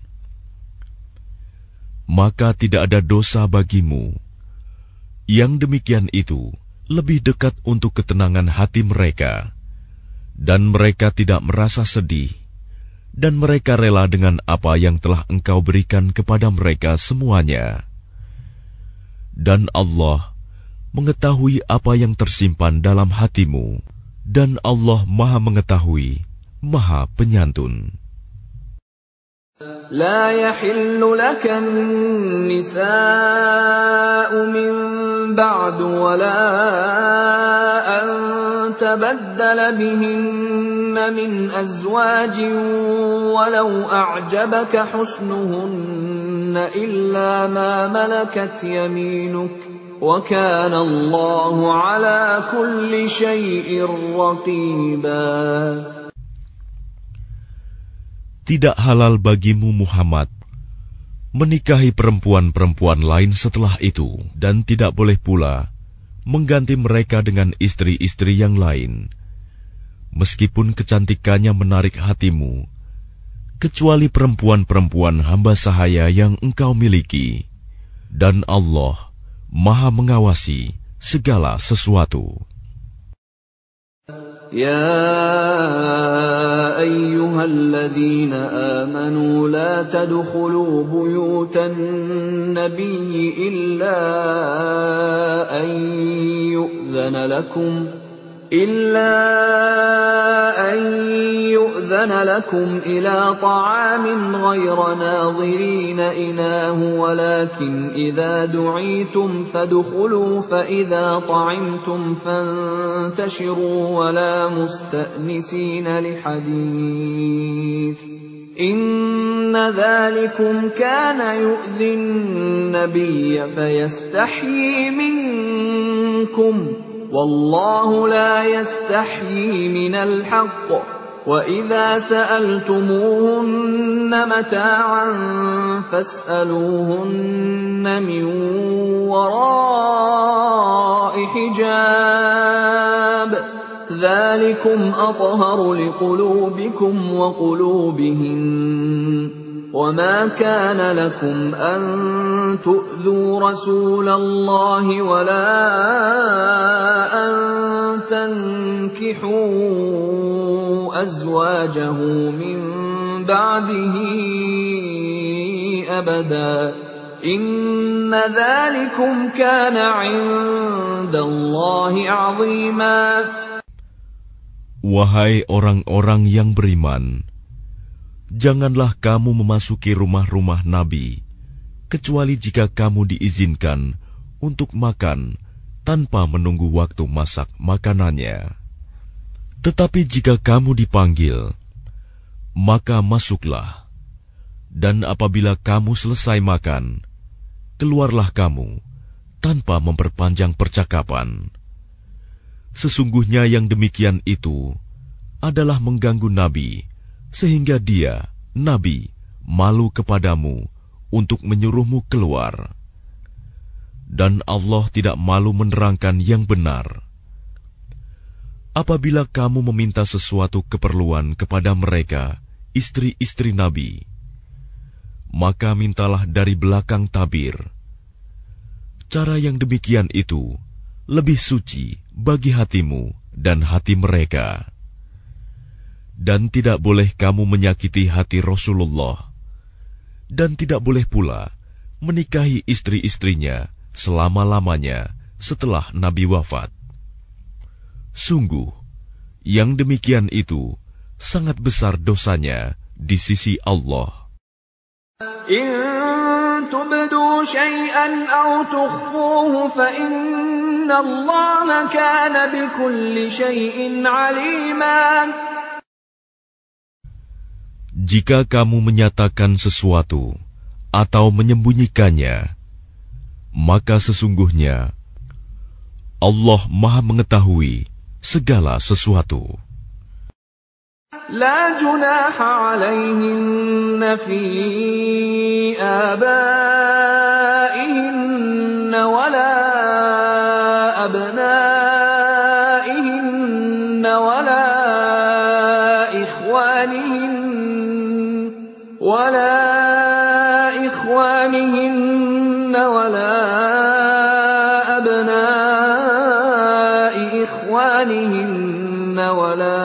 Maka tidak ada dosa bagimu. Yang demikian itu lebih dekat untuk ketenangan hati mereka, dan mereka tidak merasa sedih, dan mereka rela dengan apa yang telah engkau berikan kepada mereka semuanya. Dan Allah mengetahui apa yang tersimpan dalam hatimu, dan Allah Maha Mengetahui, Maha Penyantun. لا يحل لك النساء من بعد ولا أن تبدل بهن من أزواج ولو أعجبك حسنهن إلا ما ملكت يمينك وكان الله على كل شيء رقيبا. Tidak halal bagimu Muhammad menikahi perempuan-perempuan lain setelah itu, dan tidak boleh pula mengganti mereka dengan istri-istri yang lain, meskipun kecantikannya menarik hatimu, kecuali perempuan-perempuan hamba sahaya yang engkau miliki, dan Allah Maha mengawasi segala sesuatu. يا أيها الذين آمنوا لا تدخلوا بيوت النبي إلا أن يؤذن لكم إلا أن يؤذن لكم إلى طعام غير ناظرين إناه ولكن إذا دعيتم فادخلوا فإذا طعمتم فانتشروا ولا مستأنسين لحديث إن ذلكم كان يؤذي النبي فيستحيي منكم والله لا يستحيي من الحق وإذا سألتموهن متاعا فاسألوهن من وراء حجاب ذلكم أطهر لقلوبكم وقلوبهن وما كان لكم أن تؤذوا رسول الله ولا أن تنكحوا أزواجه من بعده أبدا إن ذلكم كان عند الله عظيما. Wahai orang-orang yang beriman, janganlah kamu memasuki rumah-rumah Nabi, kecuali jika kamu diizinkan untuk makan tanpa menunggu waktu masak makanannya. Tetapi jika kamu dipanggil, maka masuklah. Dan apabila kamu selesai makan, keluarlah kamu tanpa memperpanjang percakapan. Sesungguhnya yang demikian itu adalah mengganggu Nabi, sehingga dia, Nabi, malu kepadamu untuk menyuruhmu keluar. Dan Allah tidak malu menerangkan yang benar. Apabila kamu meminta sesuatu keperluan kepada mereka, istri-istri Nabi, maka mintalah dari belakang tabir. Cara yang demikian itu lebih suci bagi hatimu dan hati mereka. Dan tidak boleh kamu menyakiti hati Rasulullah, dan tidak boleh pula menikahi istri-istrinya selama-lamanya setelah Nabi wafat. Sungguh, yang demikian itu sangat besar dosanya di sisi Allah. إن تبدوا شيئا أو تخفوه فإن الله كان بكل شيء عليما. Jika kamu menyatakan sesuatu atau menyembunyikannya, maka sesungguhnya Allah Maha mengetahui segala sesuatu. لا جناح عليهن في آبائهن ولا أبنائهن ولا إخوانهن ولا إخوانهن ولا أبناء إخوانهن ولا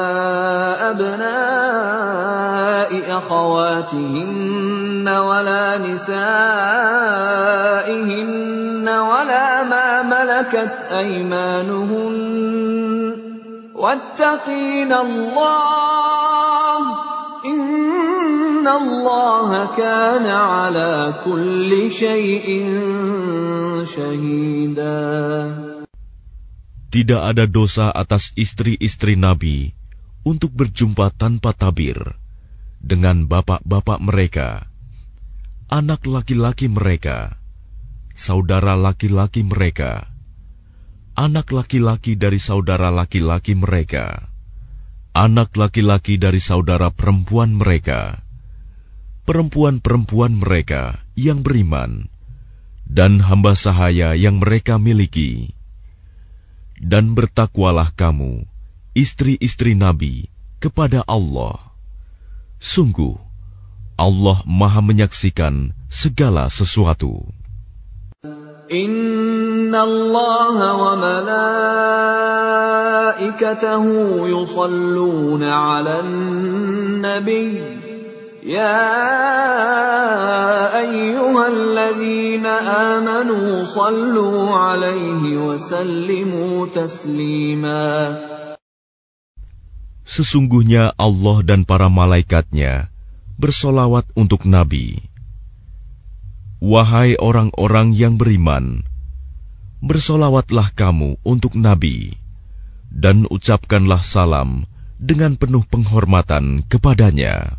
أبناء أخواتهن ولا نسائهن ولا ما ملكت أيمانهن واتقين الله إن الله كان على كل شيء شهيدا. Tidak ada dosa atas istri-istri Nabi untuk berjumpa tanpa tabir dengan bapak-bapak mereka, anak laki-laki mereka, saudara laki-laki mereka, anak laki-laki dari saudara laki-laki mereka, anak laki-laki dari saudara perempuan mereka, perempuan-perempuan mereka yang beriman, dan hamba sahaya yang mereka miliki. Dan bertakwalah kamu, istri-istri Nabi, kepada Allah. Sungguh, Allah Maha menyaksikan segala sesuatu. إن Allaha wa malaikatahu yusalluna 'alan nabiy ya ayyuhalladzina amanu sallu 'alaihi wa sallimu taslima. Sesungguhnya Allah dan para malaikatnya bersolawat untuk Nabi. Wahai orang-orang yang beriman, bersolawatlah kamu untuk Nabi, dan ucapkanlah salam dengan penuh penghormatan kepadanya.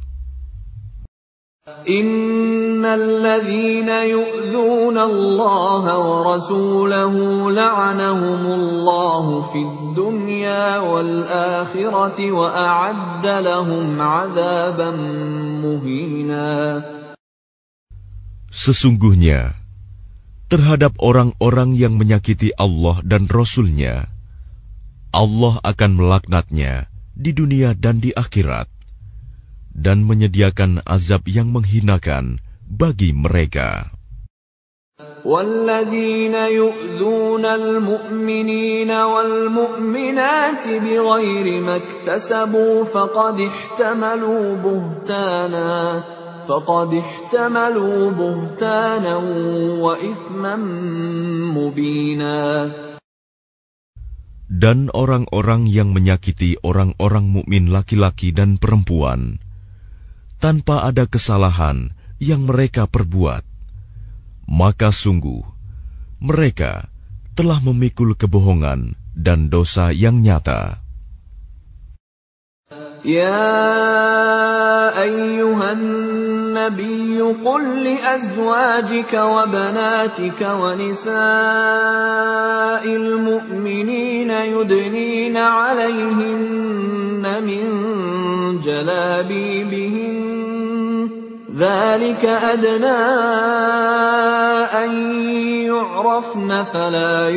Innalladzina yu'dzuna Allah wa rasulahu la'anahumullahu fid dunya wal akhirati wa a'adda lahum 'adzaban muhina. Sesungguhnya, terhadap orang-orang yang menyakiti Allah dan Rasul-Nya, Allah akan melaknatnya di dunia dan di akhirat, dan menyediakan azab yang menghinakan bagi mereka. وَالَّذِينَ يُؤْذُونَ الْمُؤْمِنِينَ وَالْمُؤْمِنَاتِ بِغَيْرِ مَا اكْتَسَبُوا فَقَدِ احْتَمَلُوا بُهْتَانًا فَقَدِ احْتَمَلُوا بُهْتَانًا وَإِثْمًا مُبِينًا. Dan orang-orang yang menyakiti orang-orang mukmin laki-laki dan perempuan tanpa ada kesalahan yang mereka perbuat, maka sungguh mereka telah memikul kebohongan dan dosa yang nyata. Ya ayyuhan nabiyyu qul li azwajika wa banatika wa nisa'il mu'minina yudnina 'alayhinna min jalabibihin dhalika adna an yu'rafna fala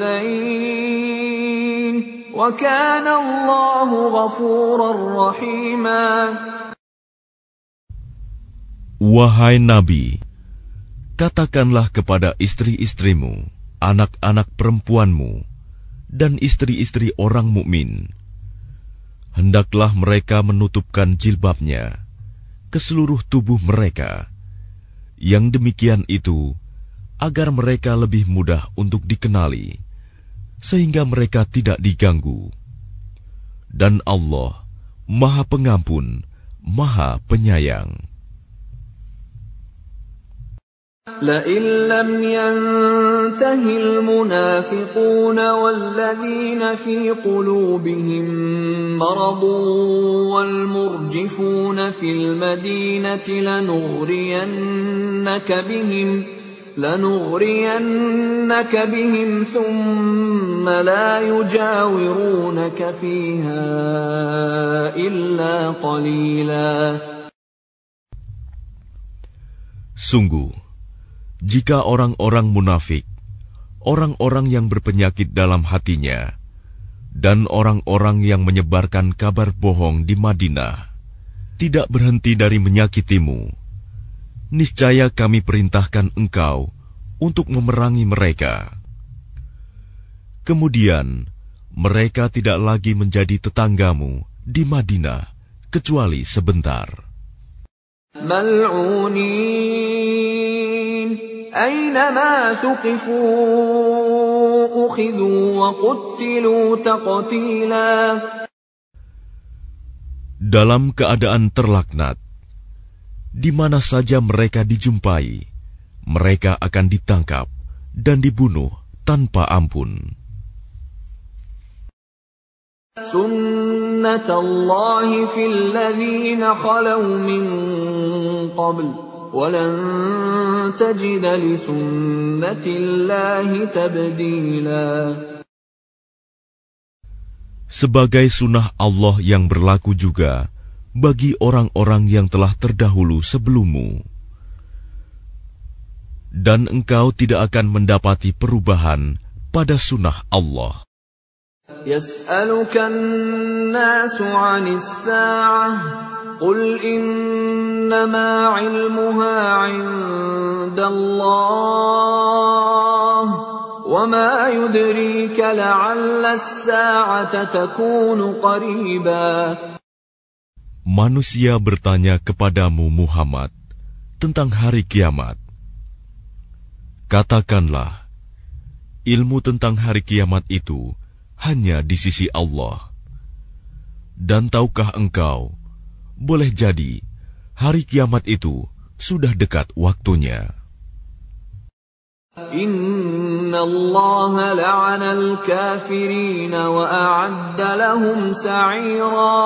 yu'dhain wa kana Allahu ghafurar rahima. Wahai Nabi, katakanlah kepada istri-istrimu, anak-anak perempuanmu, dan istri-istri orang mukmin, hendaklah mereka menutupkan jilbabnya ke seluruh tubuh mereka. Yang demikian itu agar mereka lebih mudah untuk dikenali, sehingga mereka tidak diganggu. Dan Allah Maha Pengampun, Maha Penyayang. لئن لم ينته المنافقون والذين في قلوبهم مرض والمرجفون في المدينة لنغرينك بهم لنغرينك بهم ثم لا يجاورونك فيها إلا قليلا. Sungguh, jika orang-orang munafik, orang-orang yang berpenyakit dalam hatinya, dan orang-orang yang menyebarkan kabar bohong di Madinah, tidak berhenti dari menyakitimu, niscaya kami perintahkan engkau untuk memerangi mereka. Kemudian, mereka tidak lagi menjadi tetanggamu di Madinah, kecuali sebentar. Mal'unin aynama thuqifu ukhidhu wa quttilu taqtila. Dalam keadaan terlaknat, di mana saja mereka dijumpai, mereka akan ditangkap dan dibunuh tanpa ampun. Sunnatullahi fil ladzina khalaw min qabl wa lan tajida li sunnatillahi tabdila. Sebagai sunnah Allah yang berlaku juga bagi orang-orang yang telah terdahulu sebelummu. Dan engkau tidak akan mendapati perubahan pada sunnah Allah. Yas'aluka an-nasu 'anis sa'ah qul innama 'ilmuha 'indallah وَمَا يُدْرِيكَ لَعَلَّ السَّاعَةَ تَكُونُ قَرِيبًا. Manusia bertanya kepadamu Muhammad tentang hari kiamat. Katakanlah, ilmu tentang hari kiamat itu hanya di sisi Allah. Dan tahukah engkau, boleh jadi hari kiamat itu sudah dekat waktunya. Inna Allah la'ana al-kafirin wa a'adda lahum sa'ira.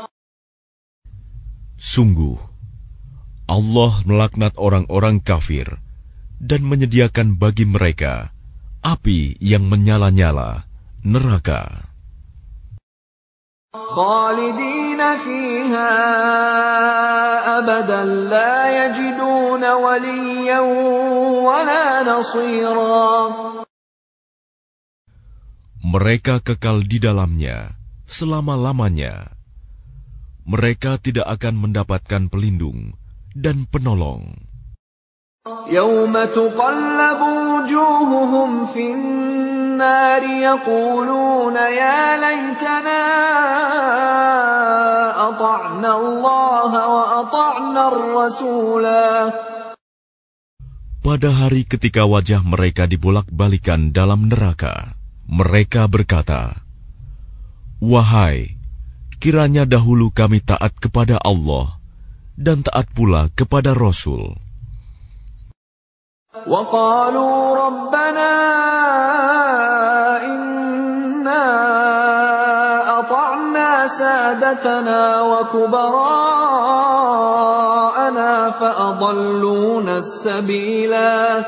Sungguh, Allah melaknat orang-orang kafir dan menyediakan bagi mereka api yang menyala-nyala, neraka. Khalidina fiha abadan la yajiduna waliyan wala nasira. Mereka kekal di dalamnya selama-lamanya. Mereka tidak akan mendapatkan pelindung dan penolong. Yawma tuqallabu wujuhuhum fin nar yaquluna ya laytana ata'na Allah wa ata'na ar-rasula. Pada hari ketika wajah mereka dibolak-balikan dalam neraka, mereka berkata, "Wahai, kiranya dahulu kami taat kepada Allah dan taat pula kepada Rasul." وَقَالُوا رَبَّنَا إِنَّا أَطَعْنَا سَادَتَنَا وَكُبَرَاءَنَا فَأَضَلُّونَا السَّبِيلَا.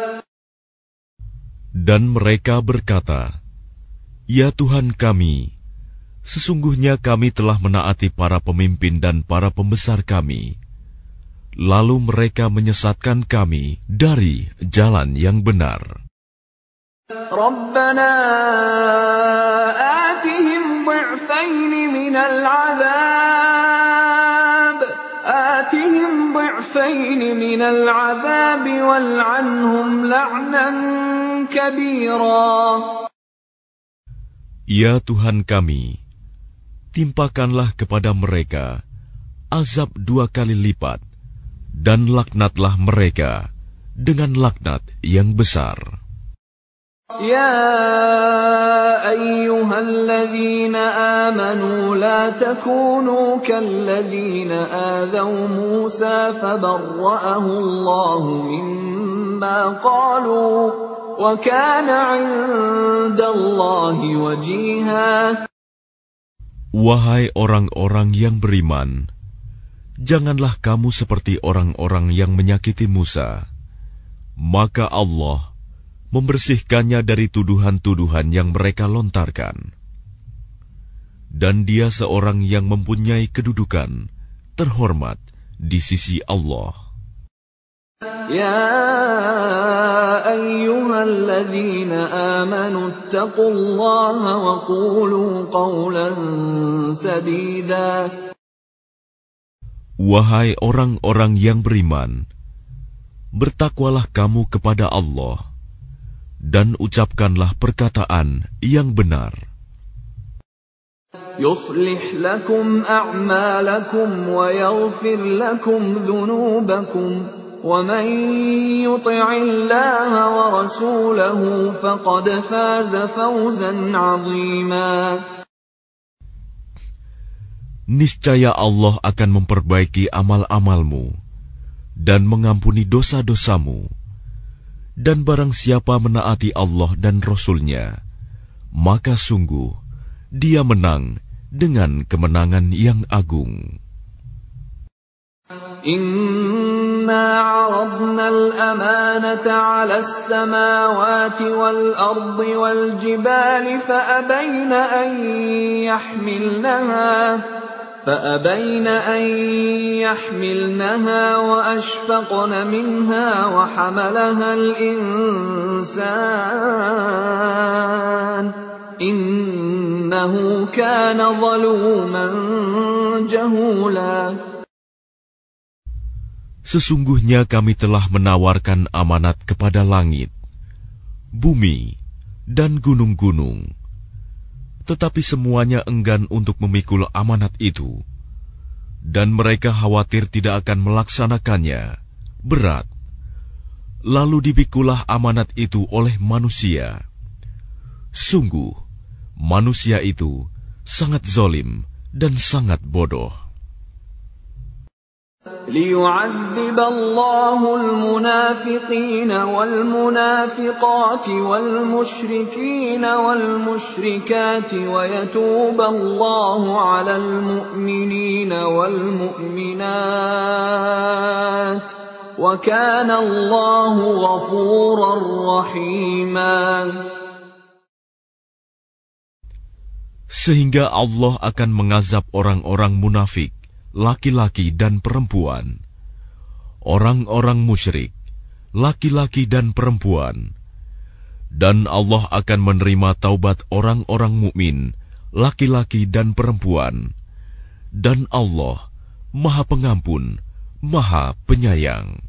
Dan mereka berkata, "Ya Tuhan kami, sesungguhnya kami telah menaati para pemimpin dan para pembesar kami. Lalu mereka menyesatkan kami dari jalan yang benar." Rabbana atihim ضعفين من العذاب آتهم ضعفين من العذاب والعنهم لعنا كبيرا. Ya Tuhan kami, timpakanlah kepada mereka azab dua kali lipat, dan laknatlah mereka dengan laknat yang besar. Ya ayyuhalladzina amanu la takunu kalladzina adzaw Musa fabarra'ahu Allahu mimma qalu wa kana 'indallahi wajiha. Wahai orang-orang yang beriman, janganlah kamu seperti orang-orang yang menyakiti Musa. Maka Allah membersihkannya dari tuduhan-tuduhan yang mereka lontarkan. Dan dia seorang yang mempunyai kedudukan terhormat di sisi Allah. Ya ayyuhalladzina amanu ittaqullaha wa qulu qawlan sadida. Wahai orang-orang yang beriman, bertakwalah kamu kepada Allah dan ucapkanlah perkataan yang benar. Yuslih lakum a'malakum wa yaghfir lakum dhunubakum wa man yuti'illaha wa rasulahu faqad faza fawzan 'azima. Niscaya Allah akan memperbaiki amal-amalmu dan mengampuni dosa-dosamu. Dan barang siapa menaati Allah dan Rasul-Nya, maka sungguh dia menang dengan kemenangan yang agung. Inna 'aradna al-amanata 'ala as-samawati wal-ardi wal-jibali fa'abayna an yahmilnaha فأبين أن يحملنها وأشفقن منها وحملها الإنسان إنه كان ظلوما جهولا. Sesungguhnya kami telah menawarkan amanat kepada langit, bumi, dan gunung-gunung. Tetapi semuanya enggan untuk memikul amanat itu, dan mereka khawatir tidak akan melaksanakannya, berat. Lalu dipikulah amanat itu oleh manusia. Sungguh, manusia itu sangat zalim dan sangat bodoh. ليعذب الله المنافقين والمنافقات والمشركين والمشركات ويتوب الله على المؤمنين والمؤمنات وكان الله غفورا رحيما. Sehingga Allah akan mengazab orang-orang munafik, laki-laki dan perempuan, orang-orang musyrik, laki-laki dan perempuan, dan Allah akan menerima taubat orang-orang mukmin, laki-laki dan perempuan, dan Allah Maha Pengampun, Maha Penyayang.